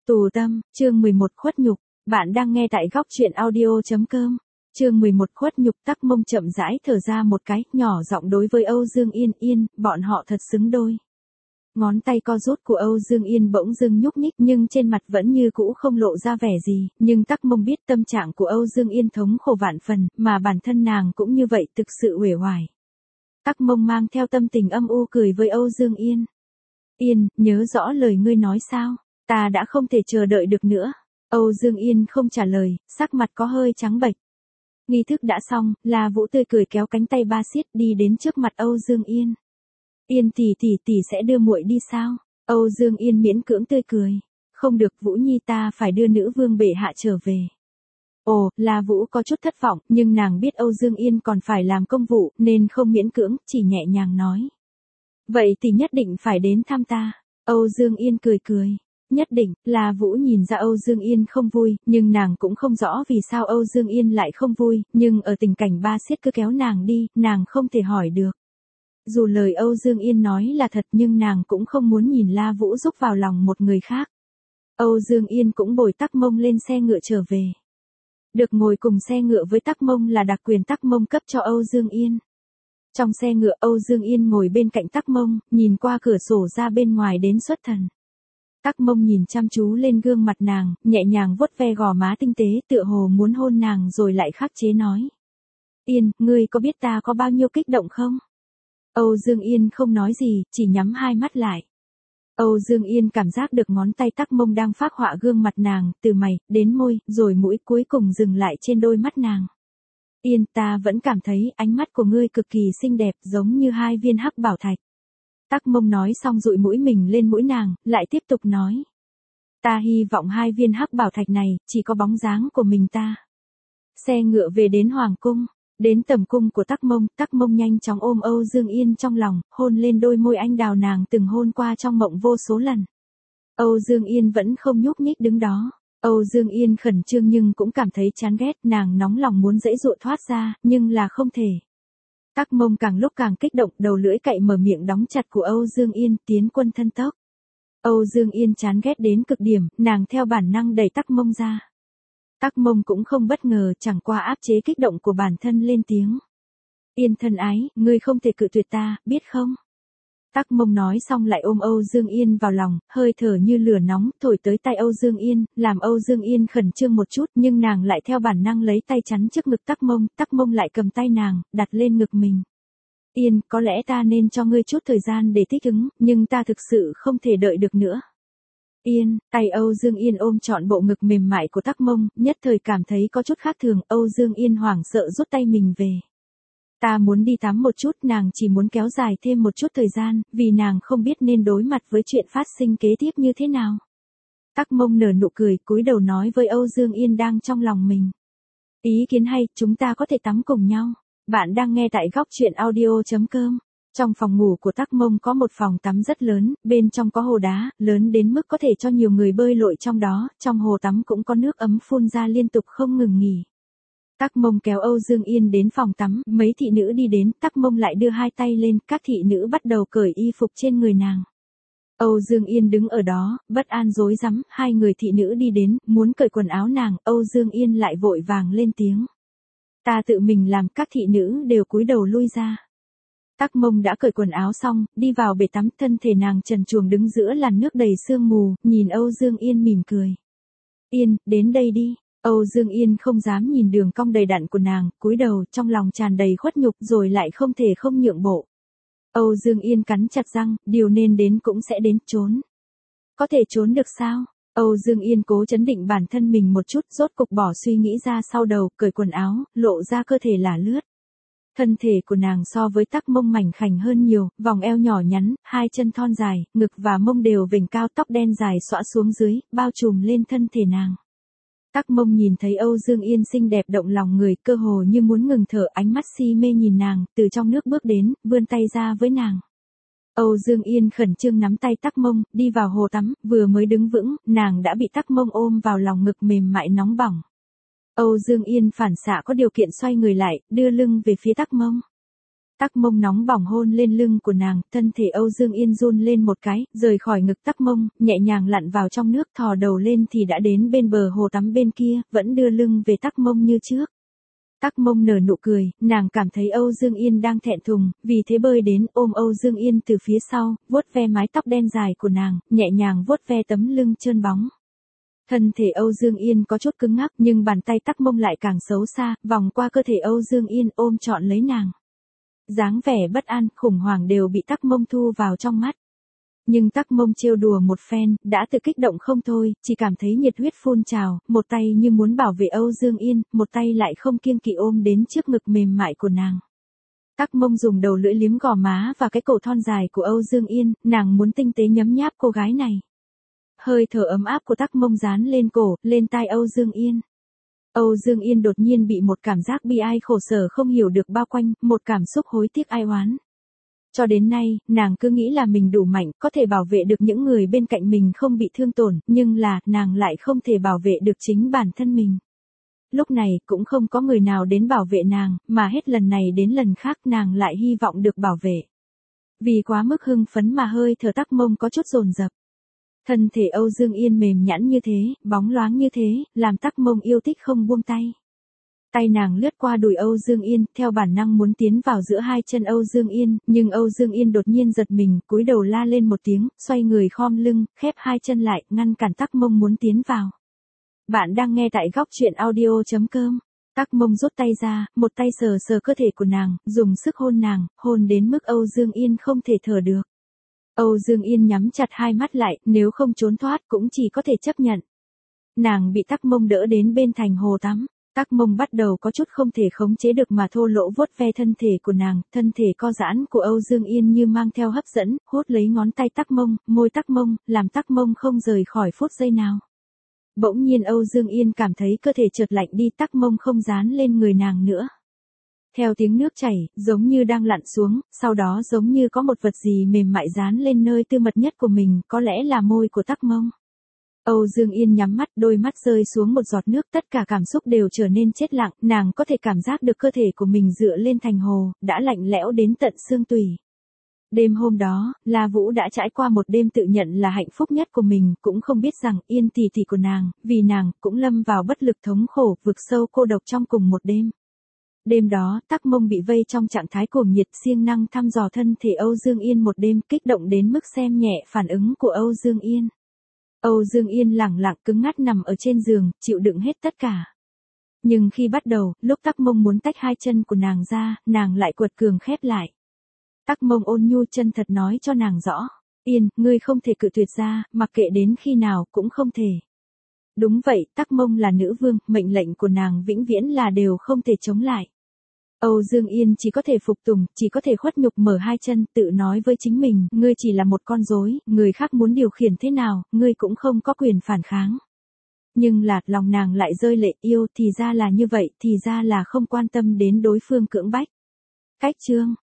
Tù tâm, chương 11 khuất nhục. Bạn đang nghe tại góc truyện audio.com. Chương 11 khuất nhục. Tắc Mông chậm rãi thở ra một cái, nhỏ giọng đối với Âu Dương Yên Yên, bọn họ thật xứng đôi. Ngón tay co rút của Âu Dương Yên bỗng dưng nhúc nhích nhưng trên mặt vẫn như cũ không lộ ra vẻ gì, nhưng Tắc Mông biết tâm trạng của Âu Dương Yên thống khổ vạn phần, mà bản thân nàng cũng như vậy thực sự uể oải. Tắc Mông mang theo tâm tình âm u cười với Âu Dương Yên. Yên, nhớ rõ lời ngươi nói sao? Ta đã không thể chờ đợi được nữa. Âu Dương Yên không trả lời, sắc mặt có hơi trắng bệch. Nghi thức đã xong, La Vũ tươi cười kéo cánh tay ba xiết đi đến trước mặt Âu Dương Yên. Yên tỷ sẽ đưa muội đi sao? Âu Dương Yên miễn cưỡng tươi cười. Không được, Vũ Nhi, ta phải đưa nữ vương bệ hạ trở về. Ồ, La Vũ có chút thất vọng, nhưng nàng biết Âu Dương Yên còn phải làm công vụ, nên không miễn cưỡng, chỉ nhẹ nhàng nói. Vậy thì nhất định phải đến thăm ta. Âu Dương Yên cười cười. Nhất định. La Vũ nhìn ra Âu Dương Yên không vui, nhưng nàng cũng không rõ vì sao Âu Dương Yên lại không vui, nhưng ở tình cảnh ba xiết cứ kéo nàng đi, nàng không thể hỏi được. Dù lời Âu Dương Yên nói là thật nhưng nàng cũng không muốn nhìn La Vũ rúc vào lòng một người khác. Âu Dương Yên cũng bồi Tắc Mông lên xe ngựa trở về. Được ngồi cùng xe ngựa với Tắc Mông là đặc quyền Tắc Mông cấp cho Âu Dương Yên. Trong xe ngựa, Âu Dương Yên ngồi bên cạnh Tắc Mông, nhìn qua cửa sổ ra bên ngoài đến xuất thần. Tắc Mông nhìn chăm chú lên gương mặt nàng, nhẹ nhàng vuốt ve gò má tinh tế, tựa hồ muốn hôn nàng rồi lại khắc chế nói. Yên, ngươi có biết ta có bao nhiêu kích động không? Âu Dương Yên không nói gì, chỉ nhắm hai mắt lại. Âu Dương Yên cảm giác được ngón tay Tắc Mông đang phác họa gương mặt nàng, từ mày, đến môi, rồi mũi, cuối cùng dừng lại trên đôi mắt nàng. Yên, ta vẫn cảm thấy ánh mắt của ngươi cực kỳ xinh đẹp, giống như hai viên hắc bảo thạch. Tắc Mông nói xong dụi mũi mình lên mũi nàng, lại tiếp tục nói. Ta hy vọng hai viên hắc bảo thạch này, chỉ có bóng dáng của mình ta. Xe ngựa về đến Hoàng Cung, đến tầm cung của Tắc Mông nhanh chóng ôm Âu Dương Yên trong lòng, hôn lên đôi môi anh đào nàng từng hôn qua trong mộng vô số lần. Âu Dương Yên vẫn không nhúc nhích đứng đó. Âu Dương Yên khẩn trương nhưng cũng cảm thấy chán ghét, nàng nóng lòng muốn giãy giụa thoát ra, nhưng là không thể. Tắc Mông càng lúc càng kích động, đầu lưỡi cạy mở miệng đóng chặt của Âu Dương Yên, tiến quân thân tốc. Âu Dương Yên chán ghét đến cực điểm, nàng theo bản năng đẩy Tắc Mông ra. Tắc Mông cũng không bất ngờ, chẳng qua áp chế kích động của bản thân lên tiếng. Yên thân ái, ngươi không thể cự tuyệt ta, biết không? Tắc Mông nói xong lại ôm Âu Dương Yên vào lòng, hơi thở như lửa nóng thổi tới tay Âu Dương Yên, làm Âu Dương Yên khẩn trương một chút, nhưng nàng lại theo bản năng lấy tay chắn trước ngực Tắc Mông lại cầm tay nàng, đặt lên ngực mình. Yên, có lẽ ta nên cho ngươi chút thời gian để thích ứng, nhưng ta thực sự không thể đợi được nữa. Yên, tay Âu Dương Yên ôm trọn bộ ngực mềm mại của Tắc Mông, nhất thời cảm thấy có chút khác thường, Âu Dương Yên hoảng sợ rút tay mình về. Ta muốn đi tắm một chút, nàng chỉ muốn kéo dài thêm một chút thời gian, vì nàng không biết nên đối mặt với chuyện phát sinh kế tiếp như thế nào. Tắc Mông nở nụ cười, cúi đầu nói với Âu Dương Yên đang trong lòng mình. Ý kiến hay, chúng ta có thể tắm cùng nhau. Bạn đang nghe tại góc truyện audio.com. Trong phòng ngủ của Tắc Mông có một phòng tắm rất lớn, bên trong có hồ đá, lớn đến mức có thể cho nhiều người bơi lội trong đó, trong hồ tắm cũng có nước ấm phun ra liên tục không ngừng nghỉ. Tắc Mông kéo Âu Dương Yên đến phòng tắm, mấy thị nữ đi đến, Tắc Mông lại đưa hai tay lên, các thị nữ bắt đầu cởi y phục trên người nàng. Âu Dương Yên đứng ở đó, bất an rối rắm, hai người thị nữ đi đến, muốn cởi quần áo nàng, Âu Dương Yên lại vội vàng lên tiếng. Ta tự mình làm, các thị nữ đều cúi đầu lui ra. Tắc Mông đã cởi quần áo xong, đi vào bể tắm, thân thể nàng trần truồng đứng giữa làn nước đầy sương mù, nhìn Âu Dương Yên mỉm cười. Yên, đến đây đi. Âu Dương Yên không dám nhìn đường cong đầy đặn của nàng, cúi đầu, trong lòng tràn đầy khuất nhục rồi lại không thể không nhượng bộ. Âu Dương Yên cắn chặt răng, điều nên đến cũng sẽ đến, trốn. Có thể trốn được sao? Âu Dương Yên cố trấn định bản thân mình một chút, rốt cục bỏ suy nghĩ ra sau đầu, cởi quần áo, lộ ra cơ thể lả lướt. Thân thể của nàng so với Tắc Mông mảnh khảnh hơn nhiều, vòng eo nhỏ nhắn, hai chân thon dài, ngực và mông đều vểnh cao, tóc đen dài xõa xuống dưới, bao trùm lên thân thể nàng. Tắc Mông nhìn thấy Âu Dương Yên xinh đẹp động lòng người, cơ hồ như muốn ngừng thở, ánh mắt si mê nhìn nàng, từ trong nước bước đến, vươn tay ra với nàng. Âu Dương Yên khẩn trương nắm tay Tắc Mông, đi vào hồ tắm, vừa mới đứng vững, nàng đã bị Tắc Mông ôm vào lòng ngực mềm mại nóng bỏng. Âu Dương Yên phản xạ có điều kiện xoay người lại, đưa lưng về phía Tắc Mông. Tắc mông nóng bỏng hôn lên lưng của nàng, thân thể Âu Dương Yên run lên một cái, rời khỏi ngực tắc mông, nhẹ nhàng lặn vào trong nước, thò đầu lên thì đã đến bên bờ hồ tắm bên kia, vẫn đưa lưng về tắc mông như trước. Tắc mông nở nụ cười, nàng cảm thấy Âu Dương Yên đang thẹn thùng, vì thế bơi đến ôm Âu Dương Yên từ phía sau, vuốt ve mái tóc đen dài của nàng, nhẹ nhàng vuốt ve tấm lưng trơn bóng. Thân thể Âu Dương Yên có chút cứng ngắc nhưng bàn tay tắc mông lại càng xấu xa, vòng qua cơ thể Âu Dương Yên ôm trọn lấy nàng. Dáng vẻ bất an, khủng hoảng đều bị tắc mông thu vào trong mắt. Nhưng tắc mông trêu đùa một phen, đã tự kích động không thôi, chỉ cảm thấy nhiệt huyết phun trào, một tay như muốn bảo vệ Âu Dương Yên, một tay lại không kiêng kỵ ôm đến trước ngực mềm mại của nàng. Tắc mông dùng đầu lưỡi liếm gò má và cái cổ thon dài của Âu Dương Yên, nàng muốn tinh tế nhấm nháp cô gái này. Hơi thở ấm áp của tắc mông dán lên cổ, lên tai Âu Dương Yên. Âu Dương Yên đột nhiên bị một cảm giác bi ai khổ sở không hiểu được bao quanh, một cảm xúc hối tiếc ai oán. Cho đến nay, nàng cứ nghĩ là mình đủ mạnh, có thể bảo vệ được những người bên cạnh mình không bị thương tổn, nhưng là, nàng lại không thể bảo vệ được chính bản thân mình. Lúc này, cũng không có người nào đến bảo vệ nàng, mà hết lần này đến lần khác nàng lại hy vọng được bảo vệ. Vì quá mức hưng phấn mà hơi thở tắc mông có chút dồn dập. Thân thể Âu Dương Yên mềm nhẵn như thế, bóng loáng như thế, làm tắc mông yêu thích không buông tay. Tay nàng lướt qua đùi Âu Dương Yên, theo bản năng muốn tiến vào giữa hai chân Âu Dương Yên, nhưng Âu Dương Yên đột nhiên giật mình, cúi đầu la lên một tiếng, xoay người khom lưng, khép hai chân lại, ngăn cản tắc mông muốn tiến vào. Bạn đang nghe tại góc truyện audio.com. Tắc mông rút tay ra, một tay sờ sờ cơ thể của nàng, dùng sức hôn nàng, hôn đến mức Âu Dương Yên không thể thở được. Âu Dương Yên nhắm chặt hai mắt lại, nếu không trốn thoát cũng chỉ có thể chấp nhận. Nàng bị tắc mông đỡ đến bên thành hồ tắm. Tắc mông bắt đầu có chút không thể khống chế được mà thô lỗ vuốt ve thân thể của nàng, thân thể co giãn của Âu Dương Yên như mang theo hấp dẫn, hút lấy ngón tay tắc mông, môi tắc mông, làm tắc mông không rời khỏi phút giây nào. Bỗng nhiên Âu Dương Yên cảm thấy cơ thể chợt lạnh đi, tắc mông không dán lên người nàng nữa. Theo tiếng nước chảy, giống như đang lặn xuống, sau đó giống như có một vật gì mềm mại dán lên nơi tư mật nhất của mình, có lẽ là môi của tắc mông. Âu Dương Yên nhắm mắt, đôi mắt rơi xuống một giọt nước, tất cả cảm xúc đều trở nên chết lặng, nàng có thể cảm giác được cơ thể của mình dựa lên thành hồ, đã lạnh lẽo đến tận xương tủy. Đêm hôm đó, La Vũ đã trải qua một đêm tự nhận là hạnh phúc nhất của mình, cũng không biết rằng Yên tỷ tỷ của nàng, vì nàng, cũng lâm vào bất lực thống khổ, vực sâu cô độc trong cùng một đêm. Đêm đó, tắc mông bị vây trong trạng thái cuồng nhiệt, siêng năng thăm dò thân thể Âu Dương Yên một đêm, kích động đến mức xem nhẹ phản ứng của Âu Dương Yên. Âu Dương Yên lẳng lặng cứng ngắc nằm ở trên giường, chịu đựng hết tất cả. Nhưng khi bắt đầu, lúc tắc mông muốn tách hai chân của nàng ra, nàng lại quật cường khép lại. Tắc mông ôn nhu chân thật nói cho nàng rõ. Yên, ngươi không thể cự tuyệt ra, mặc kệ đến khi nào, cũng không thể. Đúng vậy, tắc mông là nữ vương, mệnh lệnh của nàng vĩnh viễn là đều không thể chống lại. Âu Dương Yên chỉ có thể phục tùng, chỉ có thể khuất nhục mở hai chân, tự nói với chính mình, ngươi chỉ là một con rối, người khác muốn điều khiển thế nào, ngươi cũng không có quyền phản kháng. Nhưng là, lòng nàng lại rơi lệ, yêu thì ra là như vậy, thì ra là không quan tâm đến đối phương cưỡng bách. Cách chương